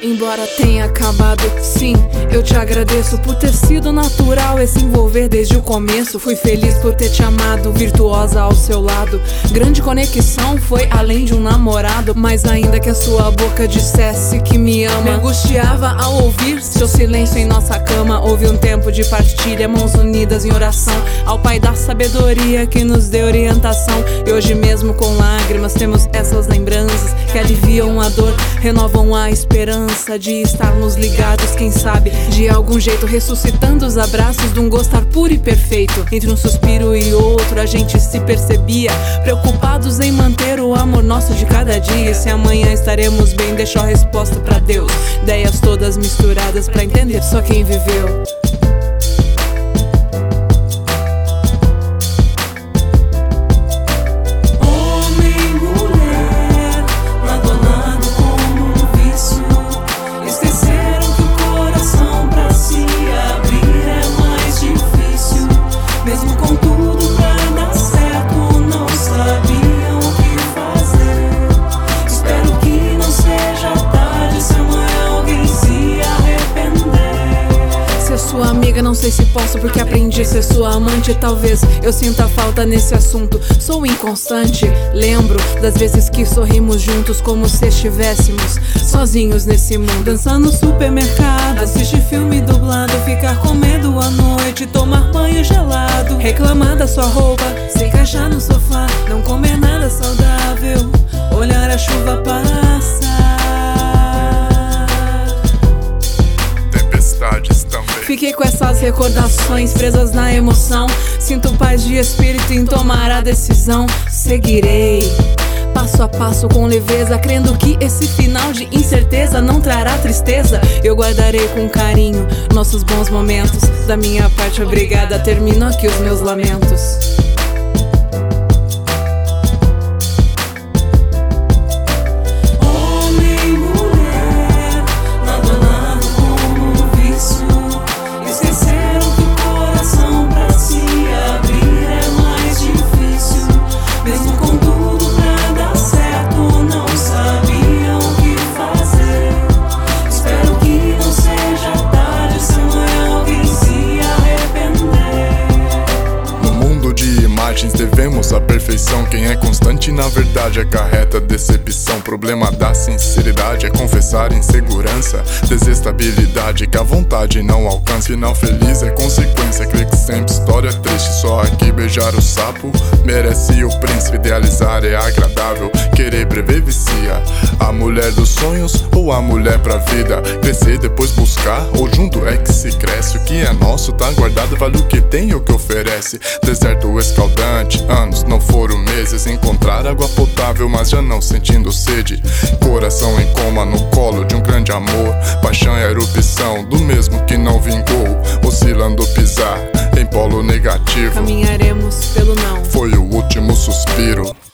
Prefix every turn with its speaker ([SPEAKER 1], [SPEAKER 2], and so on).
[SPEAKER 1] Embora tenha acabado, sim, eu te agradeço por ter sido natural esse envolver desde o começo. Fui feliz por ter te amado, virtuosa ao seu lado. Grande conexão, foi além de um namorado. Mas ainda que a sua boca dissesse que me ama, me angustiava ao ouvir seu silêncio em nossa cama. Houve um tempo de partilha, mãos unidas em oração ao Pai da sabedoria que nos deu orientação. E hoje mesmo com lágrimas temos essas lembranças que aliviam a dor, renovam a esperança de estarmos ligados, quem sabe, de algum jeito, ressuscitando os abraços de um gostar puro e perfeito. Entre um suspiro e outro a gente se percebia, preocupados em manter o amor nosso de cada dia. E se amanhã estaremos bem, deixou a resposta pra Deus. Ideias todas misturadas pra entender só quem viveu. Sua amiga, não sei se posso porque aprendi a ser sua amante. Talvez eu sinta falta nesse assunto. Sou inconstante, lembro das vezes que sorrimos juntos como se estivéssemos sozinhos nesse mundo. Dançar no supermercado, assistir filme dublado, ficar com medo à noite, tomar banho gelado, reclamar da sua roupa, se encaixar no sofá, não comer nada saudável, olhar a chuva passar. Fiquei com essas recordações presas na emoção. Sinto paz de espírito em tomar a decisão. Seguirei passo a passo com leveza, crendo que esse final de incerteza não trará tristeza. Eu guardarei com carinho nossos bons momentos. Da minha parte, obrigada, termino aqui os meus lamentos.
[SPEAKER 2] Devemos a perfeição, quem é constante na verdade acarreta decepção. Problema da sinceridade é confessar insegurança, desestabilidade que a vontade não alcança. Final feliz é consequência, clique sempre, história triste. Só aqui beijar o sapo merece o príncipe. Idealizar é agradável, querer prever vicia. A mulher dos sonhos ou a mulher pra vida. Crescer depois buscar ou junto é que se cresce. O que é nosso tá guardado, vale o que tem e o que oferece. Deserto escaldante, anos não foram meses. Encontrar água potável mas já não sentindo sede. Coração em coma no colo de um grande amor. Paixão e a erupção do mesmo que não vingou. Oscilando pisar em polo negativo.
[SPEAKER 1] Caminharemos pelo não.
[SPEAKER 2] Foi o último suspiro.